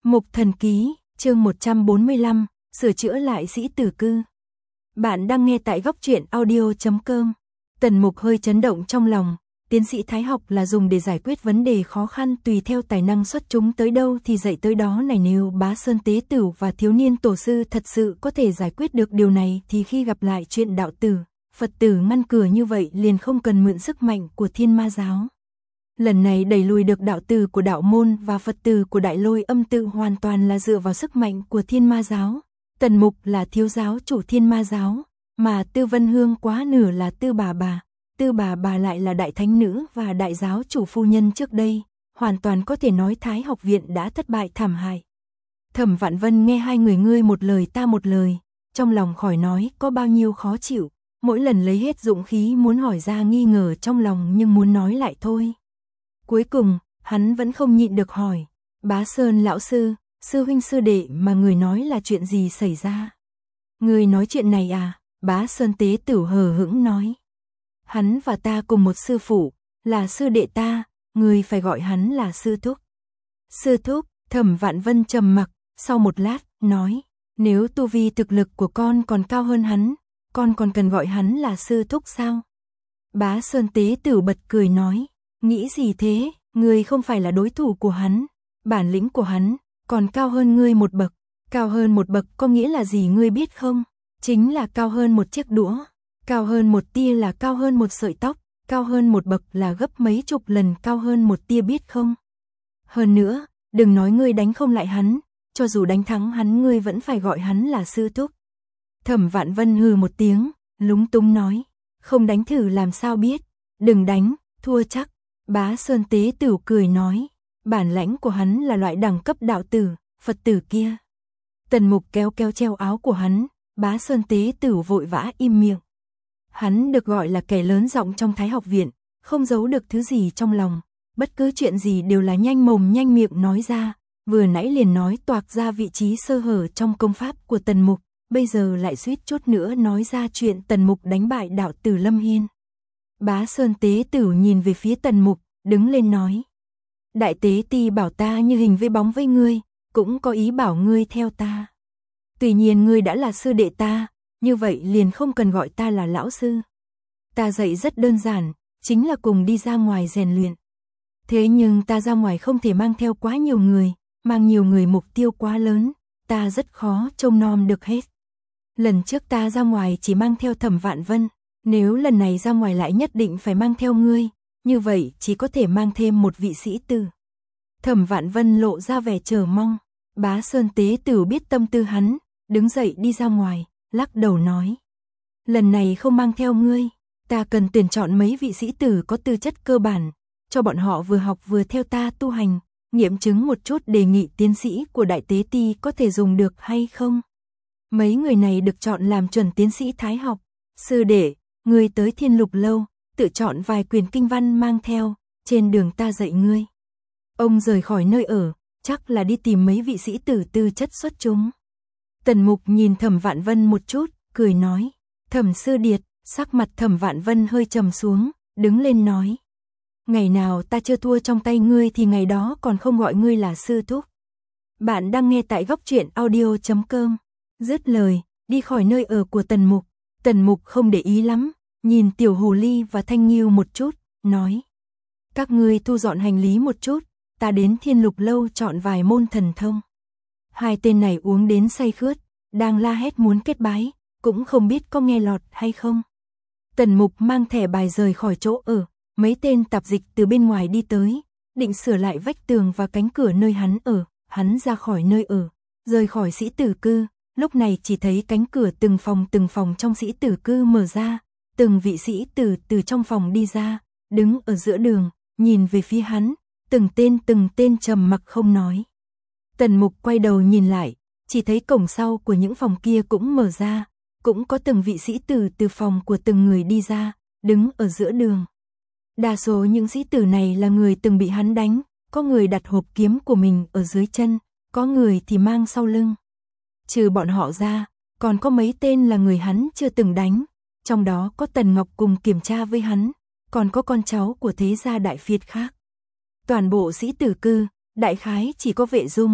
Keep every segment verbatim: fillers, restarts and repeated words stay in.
Mục Thần Ký, chương một trăm bốn mươi lăm, sửa chữa lại sĩ tử cư. Bạn đang nghe tại góc truyện audio chấm com. Tần Mục hơi chấn động trong lòng, tiến sĩ Thái học là dùng để giải quyết vấn đề khó khăn tùy theo tài năng xuất chúng tới đâu thì dạy tới đó này, nếu Bá Sơn Tế Tửu và thiếu niên tổ sư thật sự có thể giải quyết được điều này thì khi gặp lại chuyện đạo tử, Phật tử ngăn cửa như vậy liền không cần mượn sức mạnh của Thiên Ma giáo. Lần này đẩy lùi được đạo tử của đạo môn và Phật tử của Đại Lôi Âm tự hoàn toàn là dựa vào sức mạnh của Thiên Ma giáo. Tần Mục là thiếu giáo chủ Thiên Ma giáo, mà Tư Vân Hương quá nửa là Tư bà bà. Tư bà bà lại là đại thánh nữ và đại giáo chủ phu nhân trước đây, hoàn toàn có thể nói Thái học viện đã thất bại thảm hại. Thẩm Vạn Vân nghe hai người ngươi một lời ta một lời, trong lòng khỏi nói có bao nhiêu khó chịu, mỗi lần lấy hết dũng khí muốn hỏi ra nghi ngờ trong lòng nhưng muốn nói lại thôi. Cuối cùng, hắn vẫn không nhịn được hỏi, Bá Sơn lão sư, sư huynh sư đệ mà người nói là chuyện gì xảy ra? Người nói chuyện này à? Bá Sơn Tế Tửu hờ hững nói. Hắn và ta cùng một sư phụ, là sư đệ ta, người phải gọi hắn là sư thúc. Sư thúc, Thẩm Vạn Vân trầm mặc, sau một lát, nói, nếu tu vi thực lực của con còn cao hơn hắn, con còn cần gọi hắn là sư thúc sao? Bá Sơn Tế Tửu bật cười nói, nghĩ gì thế, ngươi không phải là đối thủ của hắn, bản lĩnh của hắn còn cao hơn ngươi một bậc. Cao hơn một bậc có nghĩa là gì ngươi biết không? Chính là cao hơn một chiếc đũa, cao hơn một tia là cao hơn một sợi tóc, cao hơn một bậc là gấp mấy chục lần cao hơn một tia biết không? Hơn nữa, đừng nói ngươi đánh không lại hắn, cho dù đánh thắng hắn ngươi vẫn phải gọi hắn là sư thúc. Thẩm Vạn Vân hừ một tiếng, lúng túng nói, không đánh thử làm sao biết, đừng đánh, thua chắc. Bá Sơn Tế Tửu cười nói, bản lãnh của hắn là loại đẳng cấp đạo tử, Phật tử kia. Tần Mục kéo kéo treo áo của hắn, Bá Sơn Tế Tửu vội vã im miệng. Hắn được gọi là kẻ lớn giọng trong Thái học viện, không giấu được thứ gì trong lòng, bất cứ chuyện gì đều là nhanh mồm nhanh miệng nói ra, vừa nãy liền nói toạc ra vị trí sơ hở trong công pháp của Tần Mục, bây giờ lại suýt chút nữa nói ra chuyện Tần Mục đánh bại đạo tử Lâm Hiên. Bá Sơn Tế Tửu nhìn về phía Tần Mục, đứng lên nói, Đại Tế Ti bảo ta như hình với bóng với ngươi, cũng có ý bảo ngươi theo ta. Tuy nhiên ngươi đã là sư đệ ta, như vậy liền không cần gọi ta là lão sư. Ta dạy rất đơn giản, chính là cùng đi ra ngoài rèn luyện. Thế nhưng ta ra ngoài không thể mang theo quá nhiều người, mang nhiều người mục tiêu quá lớn, ta rất khó trông nom được hết. Lần trước ta ra ngoài chỉ mang theo Thẩm Vạn Vân, nếu lần này ra ngoài lại nhất định phải mang theo ngươi, như vậy chỉ có thể mang thêm một vị sĩ tử. Thẩm Vạn Vân lộ ra vẻ chờ mong, Bá Sơn Tế Tửu biết tâm tư hắn, đứng dậy đi ra ngoài, lắc đầu nói, lần này không mang theo ngươi, ta cần tuyển chọn mấy vị sĩ tử có tư chất cơ bản, cho bọn họ vừa học vừa theo ta tu hành, nghiệm chứng một chút đề nghị tiến sĩ của Đại Tế Ti có thể dùng được hay không. Mấy người này được chọn làm chuẩn tiến sĩ Thái học. Sư đệ, ngươi tới Thiên Lục lâu, tự chọn vài quyển kinh văn mang theo, trên đường ta dạy ngươi. Ông rời khỏi nơi ở, chắc là đi tìm mấy vị sĩ tử tư chất xuất chúng. Tần Mục nhìn Thẩm Vạn Vân một chút, cười nói, Thẩm sư điệt. Sắc mặt Thẩm Vạn Vân hơi trầm xuống, đứng lên nói, ngày nào ta chưa thua trong tay ngươi thì ngày đó còn không gọi ngươi là sư thúc. Bạn đang nghe tại góc truyện audio chấm com. Dứt lời, đi khỏi nơi ở của Tần Mục. Tần Mục không để ý lắm, nhìn Tiểu Hồ Ly và Thanh Nghiêu một chút, nói, các ngươi thu dọn hành lý một chút, ta đến Thiên Lục lâu chọn vài môn thần thông. Hai tên này uống đến say khướt, đang la hét muốn kết bái, cũng không biết có nghe lọt hay không. Tần Mục mang thẻ bài rời khỏi chỗ ở, mấy tên tạp dịch từ bên ngoài đi tới, định sửa lại vách tường và cánh cửa nơi hắn ở, hắn ra khỏi nơi ở, rời khỏi sĩ tử cư, lúc này chỉ thấy cánh cửa từng phòng từng phòng trong sĩ tử cư mở ra, từng vị sĩ tử từ trong phòng đi ra, đứng ở giữa đường, nhìn về phía hắn, từng tên từng tên trầm mặc không nói. Tần Mục quay đầu nhìn lại, chỉ thấy cổng sau của những phòng kia cũng mở ra, cũng có từng vị sĩ tử từ phòng của từng người đi ra, đứng ở giữa đường. Đa số những sĩ tử này là người từng bị hắn đánh, có người đặt hộp kiếm của mình ở dưới chân, có người thì mang sau lưng. Trừ bọn họ ra, còn có mấy tên là người hắn chưa từng đánh, trong đó có Tần Ngọc cùng kiểm tra với hắn, còn có con cháu của thế gia đại phiệt khác. Toàn bộ sĩ tử cư, đại khái chỉ có Vệ Dung,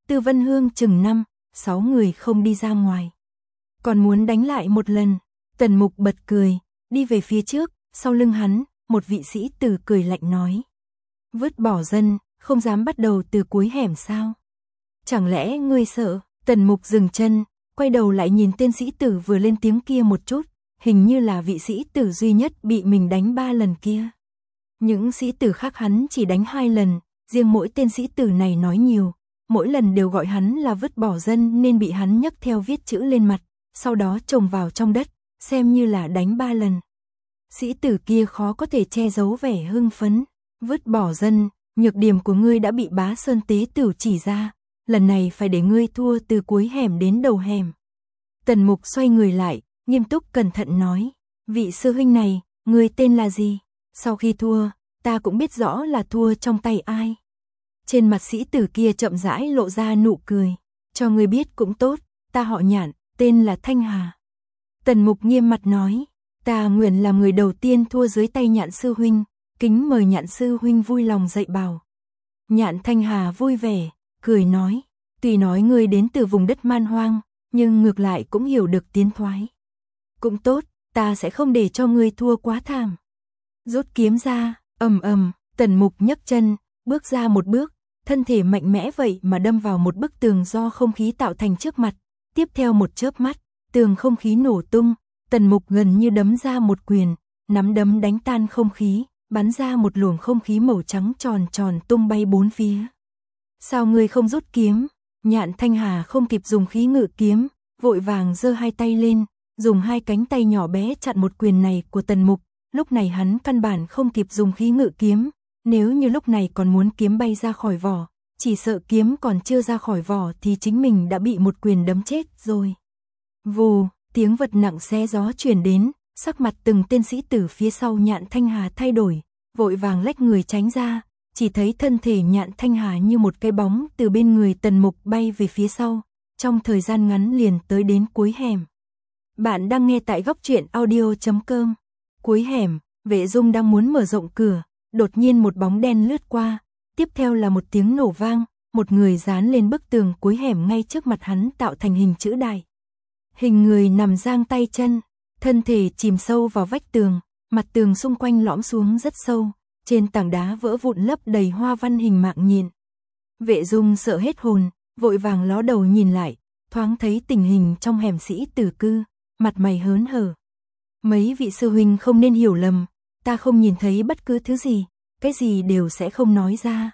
Tư Vân Hương chừng năm, sáu người không đi ra ngoài. Còn muốn đánh lại một lần. Tần Mục bật cười, đi về phía trước, sau lưng hắn, một vị sĩ tử cười lạnh nói. Vứt bỏ dân, không dám bắt đầu từ cuối hẻm sao? Chẳng lẽ ngươi sợ? Tần Mục dừng chân, quay đầu lại nhìn tên sĩ tử vừa lên tiếng kia một chút, hình như là vị sĩ tử duy nhất bị mình đánh ba lần kia. Những sĩ tử khác hắn chỉ đánh hai lần, riêng mỗi tên sĩ tử này nói nhiều, mỗi lần đều gọi hắn là vứt bỏ dân nên bị hắn nhấc theo viết chữ lên mặt, sau đó chồng vào trong đất, xem như là đánh ba lần. Sĩ tử kia khó có thể che giấu vẻ hưng phấn, vứt bỏ dân, nhược điểm của ngươi đã bị Bá Sơn tế tử chỉ ra, lần này phải để ngươi thua từ cuối hẻm đến đầu hẻm. Tần Mục xoay người lại, nghiêm túc cẩn thận nói, vị sư huynh này, ngươi tên là gì? Sau khi thua, ta cũng biết rõ là thua trong tay ai. Trên mặt sĩ tử kia chậm rãi lộ ra nụ cười, cho ngươi biết cũng tốt, ta họ Nhạn, tên là Thanh Hà. Tần Mục nghiêm mặt nói, ta nguyện làm người đầu tiên thua dưới tay Nhạn sư huynh, kính mời Nhạn sư huynh vui lòng dạy bảo. Nhạn Thanh Hà vui vẻ, cười nói, tuy nói ngươi đến từ vùng đất man hoang, nhưng ngược lại cũng hiểu được tiến thoái. Cũng tốt, ta sẽ không để cho ngươi thua quá thảm. Rút kiếm ra, ầm ầm, Tần Mục nhấc chân, bước ra một bước, thân thể mạnh mẽ vậy mà đâm vào một bức tường do không khí tạo thành trước mặt. Tiếp theo một chớp mắt, tường không khí nổ tung, Tần Mục gần như đấm ra một quyền, nắm đấm đánh tan không khí, bắn ra một luồng không khí màu trắng tròn tròn tung bay bốn phía. Sao ngươi không rút kiếm? Nhạn Thanh Hà không kịp dùng khí ngự kiếm, vội vàng giơ hai tay lên, dùng hai cánh tay nhỏ bé chặn một quyền này của Tần Mục. Lúc này hắn căn bản không kịp dùng khí ngự kiếm, nếu như lúc này còn muốn kiếm bay ra khỏi vỏ, chỉ sợ kiếm còn chưa ra khỏi vỏ thì chính mình đã bị một quyền đấm chết rồi. Vù, tiếng vật nặng xé gió truyền đến, sắc mặt từng tên sĩ tử phía sau Nhạn Thanh Hà thay đổi, vội vàng lách người tránh ra, chỉ thấy thân thể Nhạn Thanh Hà như một cái bóng từ bên người Tần Mục bay về phía sau, trong thời gian ngắn liền tới đến cuối hẻm. Bạn đang nghe tại góc truyện audio chấm com. Cuối hẻm, Vệ Dung đang muốn mở rộng cửa, đột nhiên một bóng đen lướt qua, tiếp theo là một tiếng nổ vang, một người dán lên bức tường cuối hẻm ngay trước mặt hắn tạo thành hình chữ đại. Hình người nằm giang tay chân, thân thể chìm sâu vào vách tường, mặt tường xung quanh lõm xuống rất sâu, trên tảng đá vỡ vụn lấp đầy hoa văn hình mạng nhện. Vệ Dung sợ hết hồn, vội vàng ló đầu nhìn lại, thoáng thấy tình hình trong hẻm sĩ tử cư, mặt mày hớn hở. Mấy vị sư huynh không nên hiểu lầm, ta không nhìn thấy bất cứ thứ gì, cái gì đều sẽ không nói ra.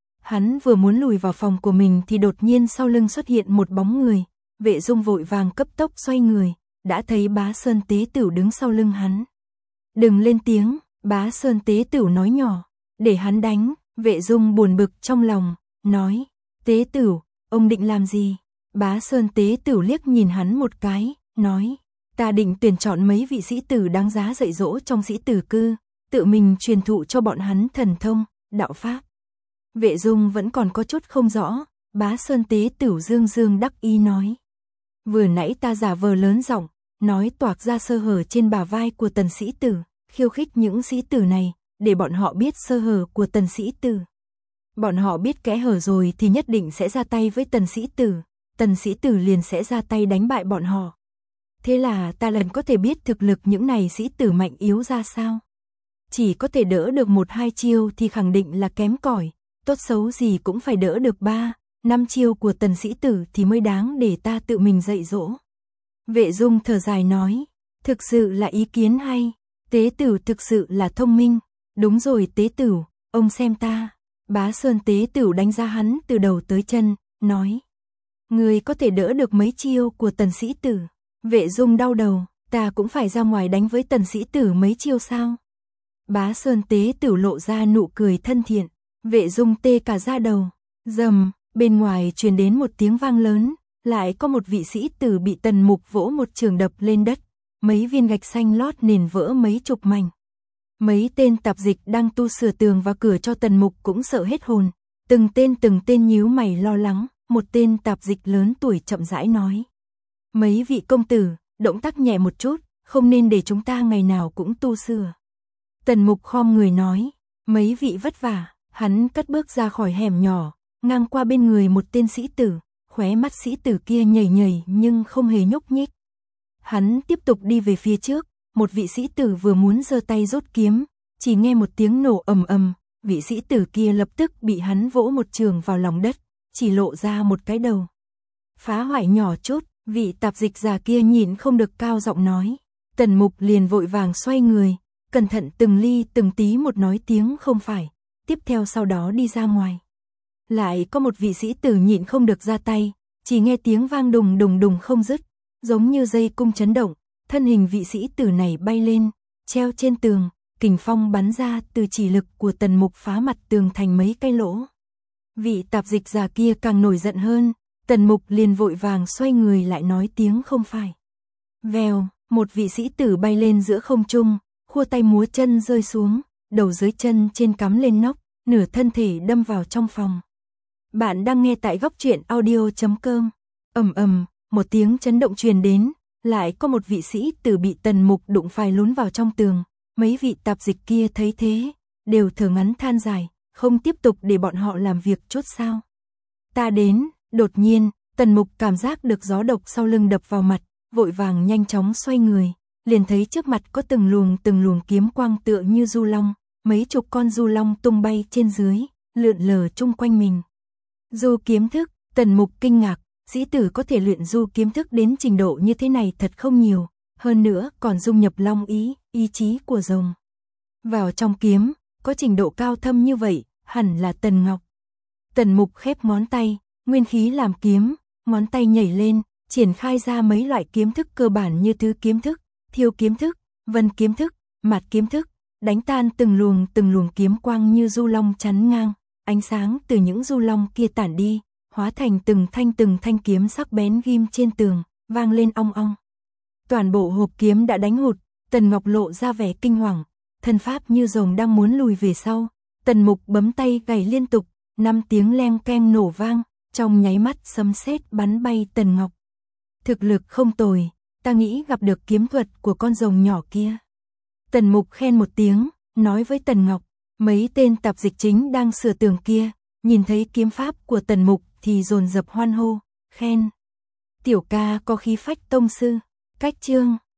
Hắn vừa muốn lùi vào phòng của mình thì đột nhiên sau lưng xuất hiện một bóng người, Vệ Dung vội vàng cấp tốc xoay người, đã thấy Bá Sơn tế tử đứng sau lưng hắn. Đừng lên tiếng, Bá Sơn tế tử nói nhỏ, để hắn đánh. Vệ Dung buồn bực trong lòng, nói, tế tử, ông định làm gì? Bá Sơn tế tử liếc nhìn hắn một cái, nói, ta định tuyển chọn mấy vị sĩ tử đáng giá dạy dỗ trong sĩ tử cư, tự mình truyền thụ cho bọn hắn thần thông, đạo pháp. Vệ Dung vẫn còn có chút không rõ, Bá Sơn tế tử dương dương đắc ý nói. Vừa nãy ta giả vờ lớn giọng, nói toạc ra sơ hở trên bả vai của Tần sĩ tử, khiêu khích những sĩ tử này, để bọn họ biết sơ hở của Tần sĩ tử. Bọn họ biết kẽ hở rồi thì nhất định sẽ ra tay với Tần sĩ tử, Tần sĩ tử liền sẽ ra tay đánh bại bọn họ. Thế là ta lần có thể biết thực lực những này sĩ tử mạnh yếu ra sao. Chỉ có thể đỡ được một hai chiêu thì khẳng định là kém cỏi, tốt xấu gì cũng phải đỡ được ba, năm chiêu của Tần sĩ tử thì mới đáng để ta tự mình dạy dỗ. Vệ Dung thở dài nói, thực sự là ý kiến hay, tế tử thực sự là thông minh. Đúng rồi tế tử, ông xem ta. Bá Sơn tế tử đánh giá hắn từ đầu tới chân, nói, người có thể đỡ được mấy chiêu của Tần sĩ tử. Vệ Dung đau đầu, ta cũng phải ra ngoài đánh với Tần sĩ tử mấy chiêu sao? Bá Sơn tế tử lộ ra nụ cười thân thiện, Vệ Dung tê cả da đầu, rầm, bên ngoài truyền đến một tiếng vang lớn, lại có một vị sĩ tử bị Tần Mục vỗ một trường đập lên đất, mấy viên gạch xanh lót nền vỡ mấy chục mảnh. Mấy tên tạp dịch đang tu sửa tường và cửa cho Tần Mục cũng sợ hết hồn, từng tên từng tên nhíu mày lo lắng, một tên tạp dịch lớn tuổi chậm rãi nói. Mấy vị công tử, động tác nhẹ một chút, không nên để chúng ta ngày nào cũng tu sửa. Tần Mục khom người nói, mấy vị vất vả, hắn cất bước ra khỏi hẻm nhỏ, ngang qua bên người một tên sĩ tử, khóe mắt sĩ tử kia nhảy nhảy nhưng không hề nhúc nhích. Hắn tiếp tục đi về phía trước, một vị sĩ tử vừa muốn giơ tay rút kiếm, chỉ nghe một tiếng nổ ầm ầm, vị sĩ tử kia lập tức bị hắn vỗ một trường vào lòng đất, chỉ lộ ra một cái đầu. Phá hoại nhỏ chút, vị tạp dịch già kia nhịn không được cao giọng nói. Tần Mục liền vội vàng xoay người, cẩn thận từng ly từng tí một nói tiếng không phải, tiếp theo sau đó đi ra ngoài. Lại có một vị sĩ tử nhịn không được ra tay, chỉ nghe tiếng vang đùng đùng đùng không dứt, giống như dây cung chấn động, thân hình vị sĩ tử này bay lên, treo trên tường, kình phong bắn ra từ chỉ lực của Tần Mục phá mặt tường thành mấy cái lỗ. Vị tạp dịch già kia càng nổi giận hơn, Tần Mục liền vội vàng xoay người lại nói tiếng không phải. Vèo, một vị sĩ tử bay lên giữa không trung, khua tay múa chân rơi xuống, đầu dưới chân trên cắm lên nóc, nửa thân thể đâm vào trong phòng. Bạn đang nghe tại góc truyện audio chấm com. Ầm ầm, một tiếng chấn động truyền đến, lại có một vị sĩ tử bị Tần Mục đụng phải lún vào trong tường. Mấy vị tạp dịch kia thấy thế, đều thở ngắn than dài, không tiếp tục để bọn họ làm việc chốt sao. Ta đến, đột nhiên, Tần Mục cảm giác được gió độc sau lưng đập vào mặt, vội vàng nhanh chóng xoay người, liền thấy trước mặt có từng luồng từng luồng kiếm quang tựa như du long, mấy chục con du long tung bay trên dưới, lượn lờ chung quanh mình. Du kiếm thức, Tần Mục kinh ngạc, sĩ tử có thể luyện du kiếm thức đến trình độ như thế này thật không nhiều, hơn nữa còn dung nhập long ý, ý chí của rồng vào trong kiếm, có trình độ cao thâm như vậy, hẳn là Tần Ngọc. Tần Mục khép ngón tay, nguyên khí làm kiếm, ngón tay nhảy lên, triển khai ra mấy loại kiếm thức cơ bản như thứ kiếm thức, thiêu kiếm thức, vân kiếm thức, mạt kiếm thức, đánh tan từng luồng từng luồng kiếm quang như du long chắn ngang, ánh sáng từ những du long kia tản đi, hóa thành từng thanh từng thanh kiếm sắc bén ghim trên tường, vang lên ong ong. Toàn bộ hộp kiếm đã đánh hụt, Tần Ngọc lộ ra vẻ kinh hoàng, thân pháp như rồng đang muốn lùi về sau. Tần Mục bấm tay gảy liên tục, năm tiếng leng keng nổ vang, trong nháy mắt sấm sét bắn bay Tần Ngọc. Thực lực không tồi, ta nghĩ gặp được kiếm thuật của con rồng nhỏ kia. Tần Mục khen một tiếng, nói với Tần Ngọc, mấy tên tạp dịch chính đang sửa tường kia, nhìn thấy kiếm pháp của Tần Mục thì dồn dập hoan hô, khen. Tiểu ca có khí phách tông sư, cách chương.